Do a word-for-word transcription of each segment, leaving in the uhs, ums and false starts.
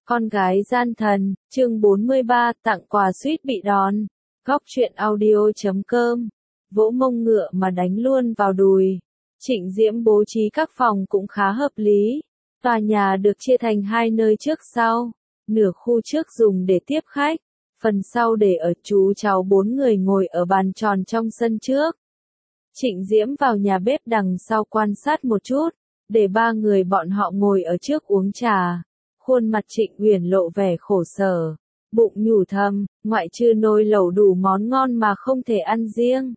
Con gái gian thần, chương bốn mươi ba, tặng quà suýt bị đòn. Góc truyện audio chấm com. Vỗ mông ngựa mà đánh luôn vào đùi. Trịnh Diễm bố trí các phòng cũng khá hợp lý. Tòa nhà được chia thành hai nơi trước sau. Nửa khu trước dùng để tiếp khách, phần sau để ở chú cháu bốn người ngồi ở bàn tròn trong sân trước. Trịnh Diễm vào nhà bếp đằng sau quan sát một chút, để ba người bọn họ ngồi ở trước uống trà. Khuôn mặt Trịnh Uyển lộ vẻ khổ sở, bụng nhủ thầm, ngoại trừ nồi lẩu đủ món ngon mà không thể ăn riêng.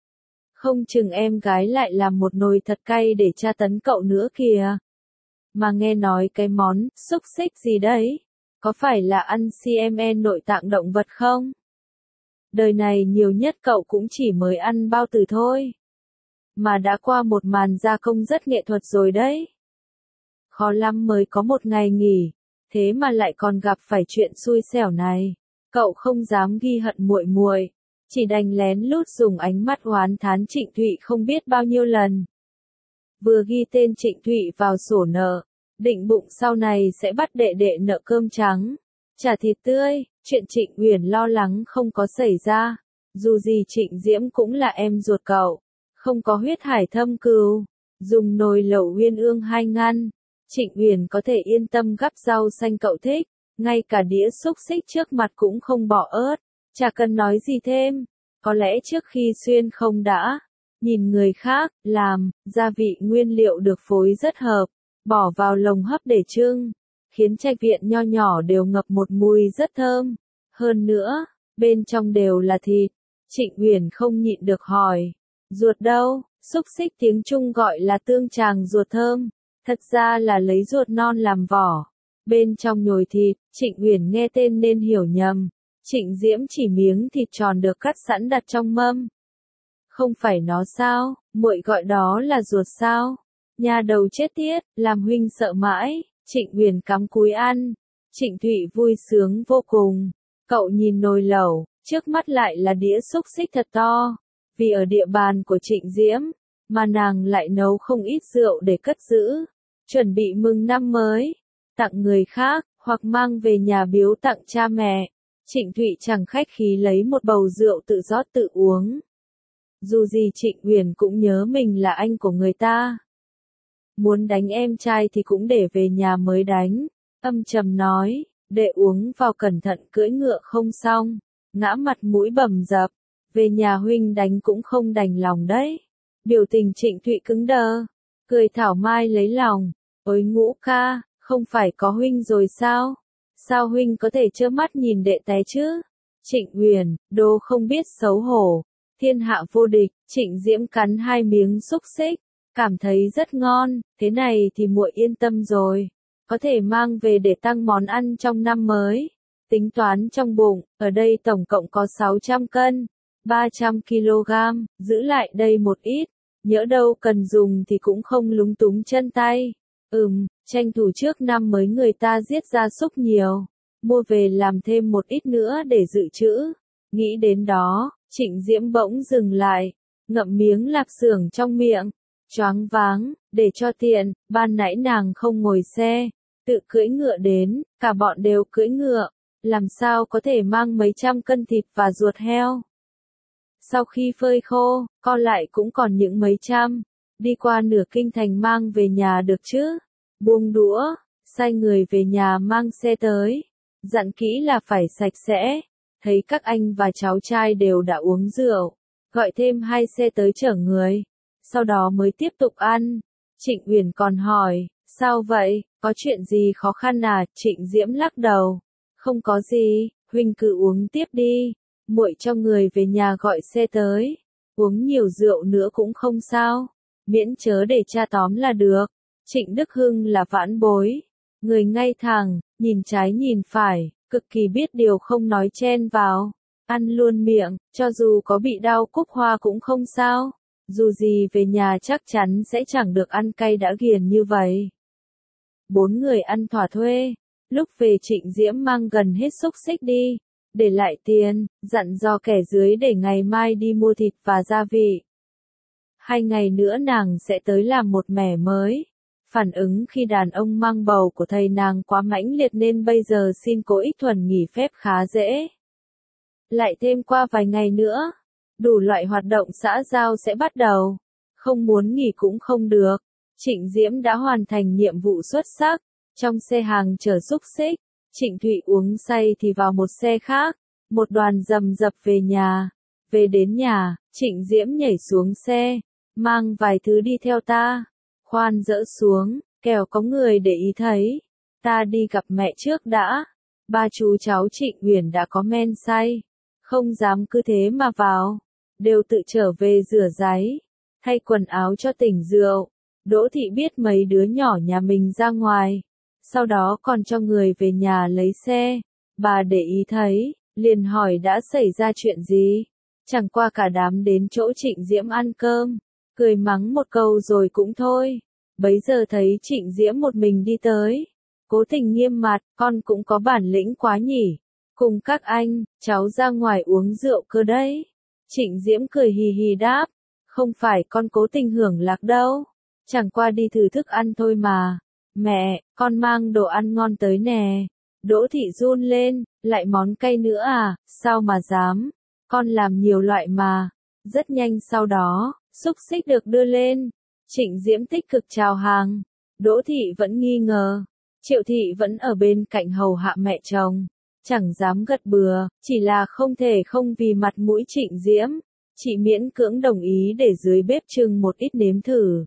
Không chừng em gái lại làm một nồi thật cay để tra tấn cậu nữa kìa. Mà nghe nói cái món xúc xích gì đấy, có phải là ăn xê em en nội tạng động vật không? Đời này nhiều nhất cậu cũng chỉ mới ăn bao tử thôi. Mà đã qua một màn gia công rất nghệ thuật rồi đấy. Khó lắm mới có một ngày nghỉ, thế mà lại còn gặp phải chuyện xui xẻo này. Cậu không dám ghi hận muội muội, chỉ đành lén lút dùng ánh mắt oán thán Trịnh Thụy không biết bao nhiêu lần. Vừa ghi tên Trịnh Thụy vào sổ nợ, định bụng sau này sẽ bắt đệ đệ nợ cơm trắng, chả thịt tươi, chuyện Trịnh Uyển lo lắng không có xảy ra. Dù gì Trịnh Diễm cũng là em ruột cậu, không có huyết hải thâm cừu, dùng nồi lẩu uyên ương hai ngăn. Trịnh Uyển có thể yên tâm gắp rau xanh cậu thích, ngay cả đĩa xúc xích trước mặt cũng không bỏ ớt, chả cần nói gì thêm. Có lẽ trước khi xuyên không đã nhìn người khác làm, gia vị nguyên liệu được phối rất hợp, bỏ vào lồng hấp để trưng, khiến trạch viện nho nhỏ đều ngập một mùi rất thơm. Hơn nữa, bên trong đều là thịt. Trịnh Uyển không nhịn được hỏi, ruột đâu? Xúc xích tiếng Trung gọi là tương tràng ruột thơm. Thật ra là lấy ruột non làm vỏ. Bên trong nhồi thịt, Trịnh Uyển nghe tên nên hiểu nhầm. Trịnh Diễm chỉ miếng thịt tròn được cắt sẵn đặt trong mâm. Không phải nó sao, muội gọi đó là ruột sao? Nhà đầu chết tiết, làm huynh sợ mãi. Trịnh Uyển cắm cúi ăn. Trịnh Thụy vui sướng vô cùng. Cậu nhìn nồi lẩu, trước mắt lại là đĩa xúc xích thật to. Vì ở địa bàn của Trịnh Diễm, mà nàng lại nấu không ít rượu để cất giữ, chuẩn bị mừng năm mới, tặng người khác, hoặc mang về nhà biếu tặng cha mẹ. Trịnh Thụy chẳng khách khí lấy một bầu rượu tự rót tự uống. Dù gì Trịnh Uyển cũng nhớ mình là anh của người ta. Muốn đánh em trai thì cũng để về nhà mới đánh. Âm trầm nói, để uống vào cẩn thận cưỡi ngựa không xong, ngã mặt mũi bầm dập, về nhà huynh đánh cũng không đành lòng đấy. Biểu tình Trịnh Thụy cứng đờ, cười thảo mai lấy lòng, ôi Ngũ ca, không phải có huynh rồi sao? Sao huynh có thể trơ mắt nhìn đệ té chứ? Trịnh Uyển, đồ không biết xấu hổ, thiên hạ vô địch. Trịnh Diễm cắn hai miếng xúc xích, cảm thấy rất ngon, thế này thì muội yên tâm rồi, có thể mang về để tăng món ăn trong năm mới. Tính toán trong bụng, ở đây tổng cộng có sáu trăm cân, ba trăm ki lô gam, giữ lại đây một ít, nhỡ đâu cần dùng thì cũng không lúng túng chân tay. Ừm, tranh thủ trước năm mới người ta giết gia súc nhiều, mua về làm thêm một ít nữa để dự trữ. Nghĩ đến đó, Trịnh Diễm bỗng dừng lại, ngậm miếng lạp xưởng trong miệng, choáng váng, để cho tiện, ban nãy nàng không ngồi xe, tự cưỡi ngựa đến, cả bọn đều cưỡi ngựa, làm sao có thể mang mấy trăm cân thịt và ruột heo. Sau khi phơi khô, co lại cũng còn những mấy trăm, đi qua nửa kinh thành mang về nhà được chứ. Buông đũa, sai người về nhà mang xe tới, dặn kỹ là phải sạch sẽ. Thấy các anh và cháu trai đều đã uống rượu, gọi thêm hai xe tới chở người, sau đó mới tiếp tục ăn. Trịnh Uyển còn hỏi, sao vậy, có chuyện gì khó khăn à? Trịnh Diễm lắc đầu, không có gì, huynh cứ uống tiếp đi, muội cho người về nhà gọi xe tới, uống nhiều rượu nữa cũng không sao, miễn chớ để cha tóm là được. Trịnh Đức Hưng là vãn bối, người ngay thẳng, nhìn trái nhìn phải, cực kỳ biết điều không nói chen vào, ăn luôn miệng, cho dù có bị đau cúc hoa cũng không sao, dù gì về nhà chắc chắn sẽ chẳng được ăn cay đã ghiền như vậy. Bốn người ăn thỏa thuê, lúc về Trịnh Diễm mang gần hết xúc xích đi, để lại tiền, dặn dò kẻ dưới để ngày mai đi mua thịt và gia vị. Hai ngày nữa nàng sẽ tới làm một mẻ mới. Phản ứng khi đàn ông mang bầu của thầy nàng quá mãnh liệt nên bây giờ xin cô Ích Thuần nghỉ phép khá dễ. Lại thêm qua vài ngày nữa, đủ loại hoạt động xã giao sẽ bắt đầu. Không muốn nghỉ cũng không được. Trịnh Diễm đã hoàn thành nhiệm vụ xuất sắc. Trong xe hàng chở xúc xích, Trịnh Thụy uống say thì vào một xe khác. Một đoàn rầm rập về nhà. Về đến nhà, Trịnh Diễm nhảy xuống xe. Mang vài thứ đi theo ta. Khoan dỡ xuống, kẻo có người để ý thấy. Ta đi gặp mẹ trước đã. Ba chú cháu Trịnh Uyển đã có men say. Không dám cứ thế mà vào. Đều tự trở về rửa ráy. Thay quần áo cho tỉnh rượu. Đỗ Thị biết mấy đứa nhỏ nhà mình ra ngoài. Sau đó còn cho người về nhà lấy xe. Bà để ý thấy, liền hỏi đã xảy ra chuyện gì. Chẳng qua cả đám đến chỗ Trịnh Diễm ăn cơm. Cười mắng một câu rồi cũng thôi. Bấy giờ thấy Trịnh Diễm một mình đi tới. Cố Tình nghiêm mặt, con cũng có bản lĩnh quá nhỉ. Cùng các anh, cháu ra ngoài uống rượu cơ đấy. Trịnh Diễm cười hì hì đáp. Không phải con Cố Tình hưởng lạc đâu. Chẳng qua đi thử thức ăn thôi mà. Mẹ, con mang đồ ăn ngon tới nè. Đỗ Thị run lên, lại món cay nữa à, sao mà dám. Con làm nhiều loại mà. Rất nhanh sau đó, xúc xích được đưa lên. Trịnh Diễm tích cực chào hàng. Đỗ Thị vẫn nghi ngờ. Triệu Thị vẫn ở bên cạnh hầu hạ mẹ chồng. Chẳng dám gật bừa, chỉ là không thể không vì mặt mũi Trịnh Diễm. Chị miễn cưỡng đồng ý để dưới bếp trưng một ít nếm thử.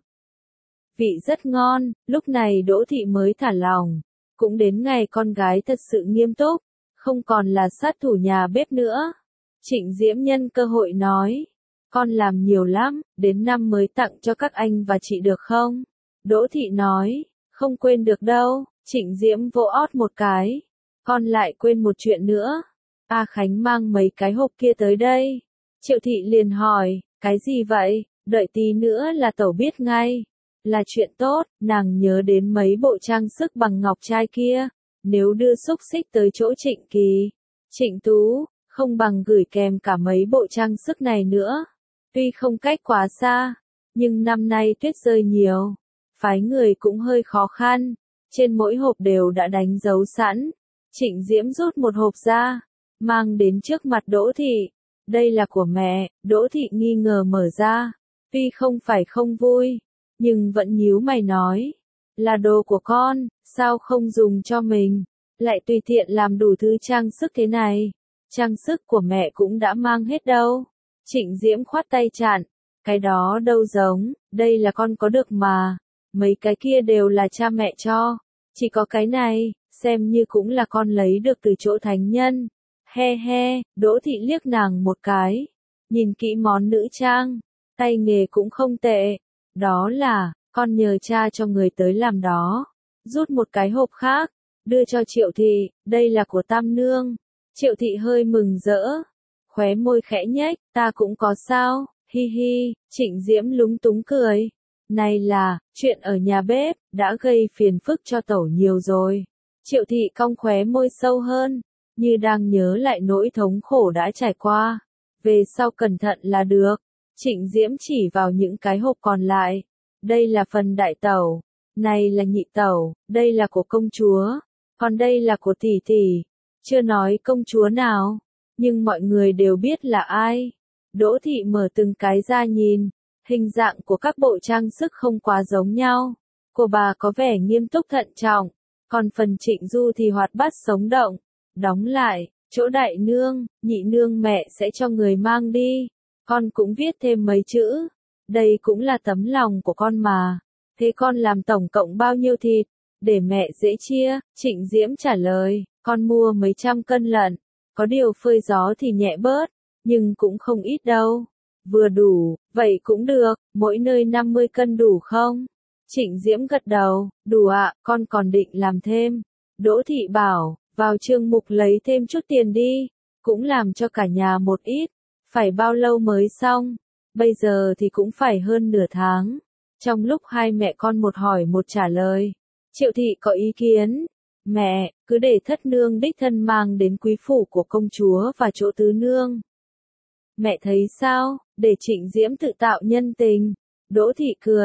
Vị rất ngon, lúc này Đỗ Thị mới thả lòng. Cũng đến ngày con gái thật sự nghiêm túc, không còn là sát thủ nhà bếp nữa. Trịnh Diễm nhân cơ hội nói. Con làm nhiều lắm, đến năm mới tặng cho các anh và chị được không? Đỗ Thị nói, không quên được đâu. Trịnh Diễm vỗ ót một cái. Con lại quên một chuyện nữa. A Khánh mang mấy cái hộp kia tới đây. Triệu Thị liền hỏi, cái gì vậy? Đợi tí nữa là tẩu biết ngay. Là chuyện tốt, nàng nhớ đến mấy bộ trang sức bằng ngọc trai kia. Nếu đưa xúc xích tới chỗ Trịnh Kỳ, Trịnh Tú, không bằng gửi kèm cả mấy bộ trang sức này nữa. Tuy không cách quá xa, nhưng năm nay tuyết rơi nhiều. Phái người cũng hơi khó khăn. Trên mỗi hộp đều đã đánh dấu sẵn. Trịnh Diễm rút một hộp ra, mang đến trước mặt Đỗ Thị. Đây là của mẹ. Đỗ Thị nghi ngờ mở ra. Tuy không phải không vui, nhưng vẫn nhíu mày nói. Là đồ của con, sao không dùng cho mình? Lại tùy tiện làm đủ thứ trang sức thế này. Trang sức của mẹ cũng đã mang hết đâu. Trịnh Diễm khoát tay chặn. Cái đó đâu giống, đây là con có được mà. Mấy cái kia đều là cha mẹ cho. Chỉ có cái này, xem như cũng là con lấy được từ chỗ thánh nhân. He he, Đỗ Thị liếc nàng một cái. Nhìn kỹ món nữ trang, tay nghề cũng không tệ. Đó là, con nhờ cha cho người tới làm đó. Rút một cái hộp khác, đưa cho Triệu Thị, đây là của Tam Nương. Triệu Thị hơi mừng rỡ, khóe môi khẽ nhếch, ta cũng có sao, hi hi. Trịnh Diễm lúng túng cười. Này là, chuyện ở nhà bếp, đã gây phiền phức cho tẩu nhiều rồi. Triệu Thị cong khóe môi sâu hơn, như đang nhớ lại nỗi thống khổ đã trải qua. Về sau cẩn thận là được. Trịnh Diễm chỉ vào những cái hộp còn lại. Đây là phần đại tẩu. Này là nhị tẩu. Đây là của công chúa. Còn đây là của tỷ tỷ. Chưa nói công chúa nào. Nhưng mọi người đều biết là ai. Đỗ Thị mở từng cái ra nhìn. Hình dạng của các bộ trang sức không quá giống nhau. Của bà có vẻ nghiêm túc thận trọng. Còn phần Trịnh Du thì hoạt bát sống động. Đóng lại, chỗ đại nương, nhị nương mẹ sẽ cho người mang đi. Con cũng viết thêm mấy chữ. Đây cũng là tấm lòng của con mà. Thế con làm tổng cộng bao nhiêu thịt? Để mẹ dễ chia. Trịnh Diễm trả lời, con mua mấy trăm cân lận. Có điều phơi gió thì nhẹ bớt, nhưng cũng không ít đâu. Vừa đủ, vậy cũng được, mỗi nơi năm mươi cân đủ không? Trịnh Diễm gật đầu, đủ ạ, con còn định làm thêm. Đỗ Thị bảo, vào chương mục lấy thêm chút tiền đi, cũng làm cho cả nhà một ít. Phải bao lâu mới xong? Bây giờ thì cũng phải hơn nửa tháng. Trong lúc hai mẹ con một hỏi một trả lời, Triệu Thị có ý kiến. Mẹ, cứ để thất nương đích thân mang đến quý phủ của công chúa và chỗ tứ nương. Mẹ thấy sao? Để Trịnh Diễm tự tạo nhân tình. Đỗ Thị cười,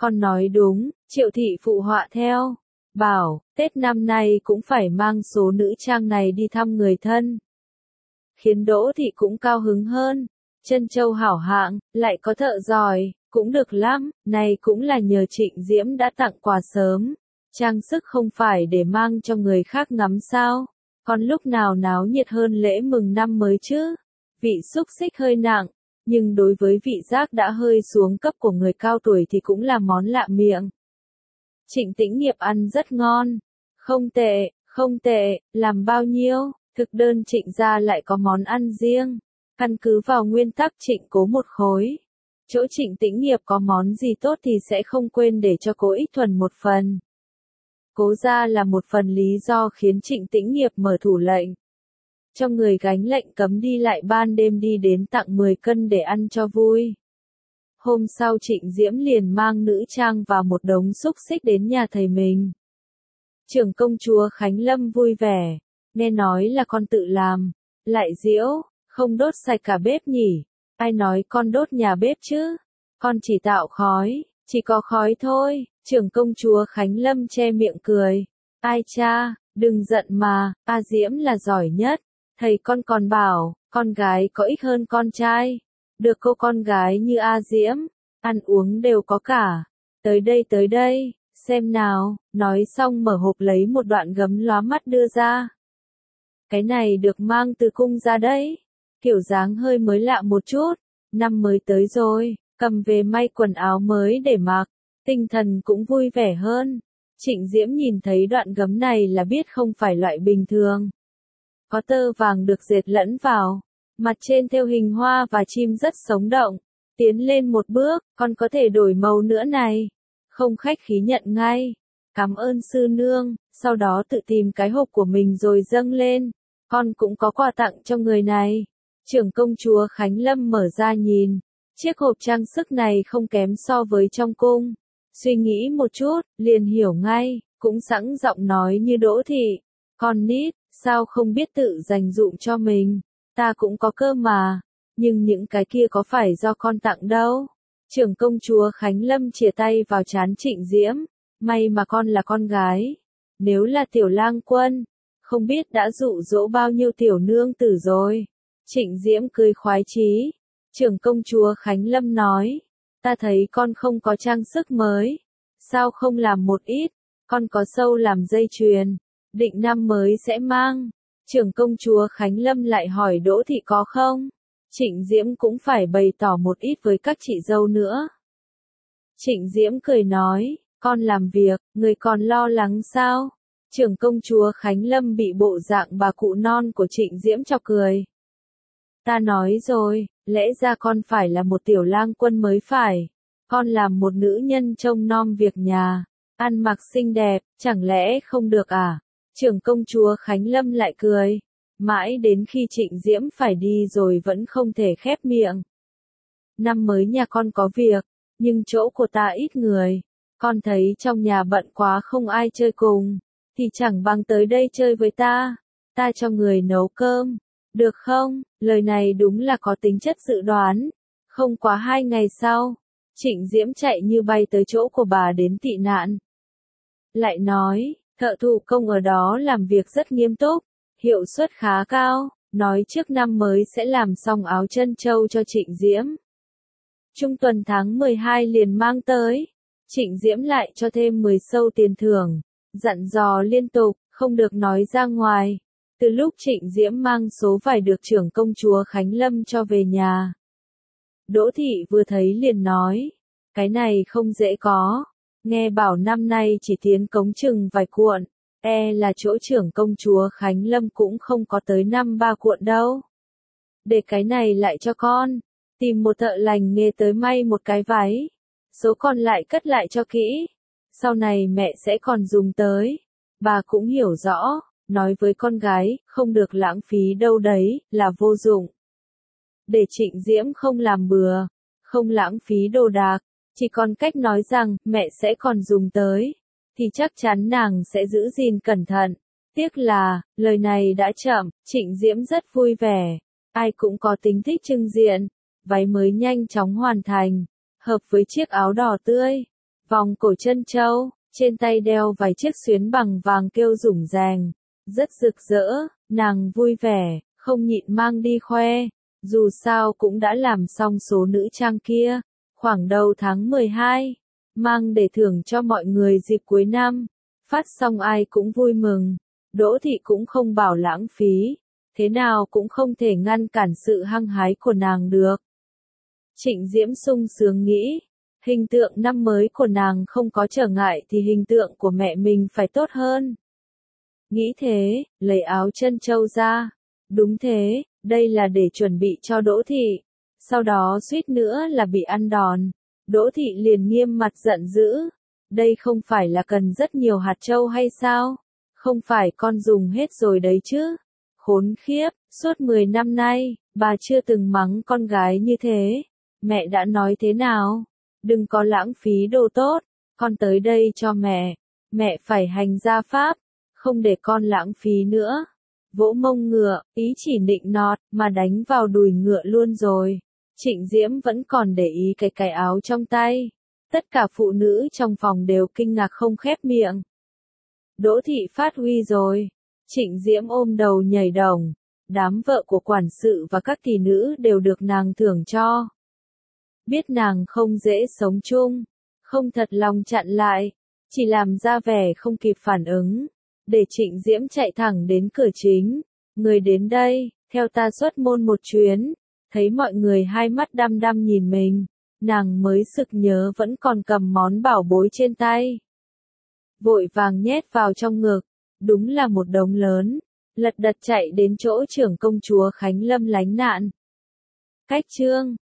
Con nói đúng, Triệu thị phụ họa theo. Bảo, Tết năm nay cũng phải mang số nữ trang này đi thăm người thân. Khiến Đỗ thị cũng cao hứng hơn. Trân châu hảo hạng, lại có thợ giỏi, cũng được lắm, này cũng là nhờ Trịnh Diễm đã tặng quà sớm. Trang sức không phải để mang cho người khác ngắm sao, còn lúc nào náo nhiệt hơn lễ mừng năm mới chứ. Vị xúc xích hơi nặng, nhưng đối với vị giác đã hơi xuống cấp của người cao tuổi thì cũng là món lạ miệng. Trịnh Tĩnh Nghiệp ăn rất ngon. Không tệ, không tệ, làm bao nhiêu, thực đơn Trịnh gia lại có món ăn riêng. Căn cứ vào nguyên tắc Trịnh cố một khối. Chỗ Trịnh Tĩnh Nghiệp có món gì tốt thì sẽ không quên để cho cố Ích Thuần một phần. Cố gia là một phần lý do khiến Trịnh Tĩnh Nghiệp mở thủ lệnh. Cho người gánh lệnh cấm đi lại ban đêm đi đến tặng mười cân để ăn cho vui. Hôm sau Trịnh Diễm liền mang nữ trang và một đống xúc xích đến nhà thầy mình. Trưởng công chúa Khánh Lâm vui vẻ, nghe nói là con tự làm, lại diễu, không đốt sạch cả bếp nhỉ, ai nói con đốt nhà bếp chứ, con chỉ tạo khói, chỉ có khói thôi, trưởng công chúa Khánh Lâm che miệng cười, ai cha, đừng giận mà, A Diễm là giỏi nhất, thầy con còn bảo, con gái có ích hơn con trai. Được cô con gái như A Diễm, ăn uống đều có cả. Tới đây tới đây, xem nào, nói xong mở hộp lấy một đoạn gấm lóa mắt đưa ra. Cái này được mang từ cung ra đấy, kiểu dáng hơi mới lạ một chút, năm mới tới rồi, cầm về may quần áo mới để mặc, tinh thần cũng vui vẻ hơn. Trịnh Diễm nhìn thấy đoạn gấm này là biết không phải loại bình thường. Có tơ vàng được dệt lẫn vào. Mặt trên thêu hình hoa và chim rất sống động. Tiến lên một bước, con có thể đổi màu nữa này. Không khách khí nhận ngay. Cảm ơn sư nương, sau đó tự tìm cái hộp của mình rồi dâng lên. Con cũng có quà tặng cho người này. Trưởng công chúa Khánh Lâm mở ra nhìn. Chiếc hộp trang sức này không kém so với trong cung. Suy nghĩ một chút, liền hiểu ngay, cũng sẵn giọng nói như Đỗ thị. Con nít, sao không biết tự dành dụm cho mình. Ta cũng có cơ mà, nhưng những cái kia có phải do con tặng đâu. Trưởng công chúa Khánh Lâm chìa tay vào trán Trịnh Diễm, may mà con là con gái. Nếu là tiểu lang quân, không biết đã dụ dỗ bao nhiêu tiểu nương tử rồi. Trịnh Diễm cười khoái chí. Trưởng công chúa Khánh Lâm nói, ta thấy con không có trang sức mới. Sao không làm một ít, con có sâu làm dây chuyền, định năm mới sẽ mang. Trưởng công chúa Khánh Lâm lại hỏi Đỗ thị có không? Trịnh Diễm cũng phải bày tỏ một ít với các chị dâu nữa. Trịnh Diễm cười nói, con làm việc, người còn lo lắng sao? Trưởng công chúa Khánh Lâm bị bộ dạng bà cụ non của Trịnh Diễm chọc cười. Ta nói rồi, lẽ ra con phải là một tiểu lang quân mới phải. Con làm một nữ nhân trông nom việc nhà, ăn mặc xinh đẹp, chẳng lẽ không được à? Trưởng công chúa Khánh Lâm lại cười, mãi đến khi Trịnh Diễm phải đi rồi vẫn không thể khép miệng. Năm mới nhà con có việc, nhưng chỗ của ta ít người, con thấy trong nhà bận quá không ai chơi cùng, thì chẳng bằng tới đây chơi với ta, ta cho người nấu cơm, được không? Lời này đúng là có tính chất dự đoán. Không quá hai ngày sau, Trịnh Diễm chạy như bay tới chỗ của bà đến tị nạn. Lại nói, thợ thủ công ở đó làm việc rất nghiêm túc, hiệu suất khá cao, nói trước năm mới sẽ làm xong áo trân châu cho Trịnh Diễm. Trung tuần tháng mười hai liền mang tới, Trịnh Diễm lại cho thêm mười sâu tiền thưởng, dặn dò liên tục, không được nói ra ngoài. Từ lúc Trịnh Diễm mang số vải được trưởng công chúa Khánh Lâm cho về nhà. Đỗ thị vừa thấy liền nói, cái này không dễ có, nghe bảo năm nay chỉ tiến cống chừng vài cuộn, e là chỗ trưởng công chúa Khánh Lâm cũng không có tới năm ba cuộn đâu. Để cái này lại cho con, tìm một thợ lành nghề tới may một cái váy, số còn lại cất lại cho kỹ, sau này mẹ sẽ còn dùng tới. Bà cũng hiểu rõ, nói với con gái, không được lãng phí đâu đấy, là vô dụng. Để Trịnh Diễm không làm bừa, không lãng phí đồ đạc, chỉ còn cách nói rằng, mẹ sẽ còn dùng tới, thì chắc chắn nàng sẽ giữ gìn cẩn thận. Tiếc là, lời này đã chậm, Trịnh Diễm rất vui vẻ, ai cũng có tính thích trưng diện, váy mới nhanh chóng hoàn thành, hợp với chiếc áo đỏ tươi, vòng cổ chân châu, trên tay đeo vài chiếc xuyến bằng vàng kêu rủng ràng, rất rực rỡ, nàng vui vẻ, không nhịn mang đi khoe, dù sao cũng đã làm xong số nữ trang kia, khoảng đầu tháng mười hai, mang để thưởng cho mọi người dịp cuối năm, phát xong ai cũng vui mừng, Đỗ Thị cũng không bảo lãng phí, thế nào cũng không thể ngăn cản sự hăng hái của nàng được. Trịnh Diễm sung sướng nghĩ, hình tượng năm mới của nàng không có trở ngại thì hình tượng của mẹ mình phải tốt hơn. Nghĩ thế, lấy áo chân châu ra. Đúng thế, đây là để chuẩn bị cho Đỗ Thị. Sau đó suýt nữa là bị ăn đòn. Đỗ Thị liền nghiêm mặt giận dữ. Đây không phải là cần rất nhiều hạt châu hay sao? Không phải con dùng hết rồi đấy chứ? Khốn khiếp, suốt mười năm nay, bà chưa từng mắng con gái như thế. Mẹ đã nói thế nào? Đừng có lãng phí đồ tốt, con tới đây cho mẹ. Mẹ phải hành gia pháp, không để con lãng phí nữa. Vỗ mông ngựa, ý chỉ nịnh nọt, mà đánh vào đùi ngựa luôn rồi. Trịnh Diễm vẫn còn để ý cái cái áo trong tay. Tất cả phụ nữ trong phòng đều kinh ngạc không khép miệng. Đỗ Thị phát huy rồi. Trịnh Diễm ôm đầu nhảy đồng. Đám vợ của quản sự và các tỷ nữ đều được nàng thưởng cho. Biết nàng không dễ sống chung, không thật lòng chặn lại, chỉ làm ra vẻ không kịp phản ứng, để Trịnh Diễm chạy thẳng đến cửa chính. Người đến đây, theo ta xuất môn một chuyến, thấy mọi người hai mắt đăm đăm nhìn mình, nàng mới sực nhớ vẫn còn cầm món bảo bối trên tay. Vội vàng nhét vào trong ngực, đúng là một đống lớn, lật đật chạy đến chỗ trưởng công chúa Khánh Lâm lánh nạn. Cách chương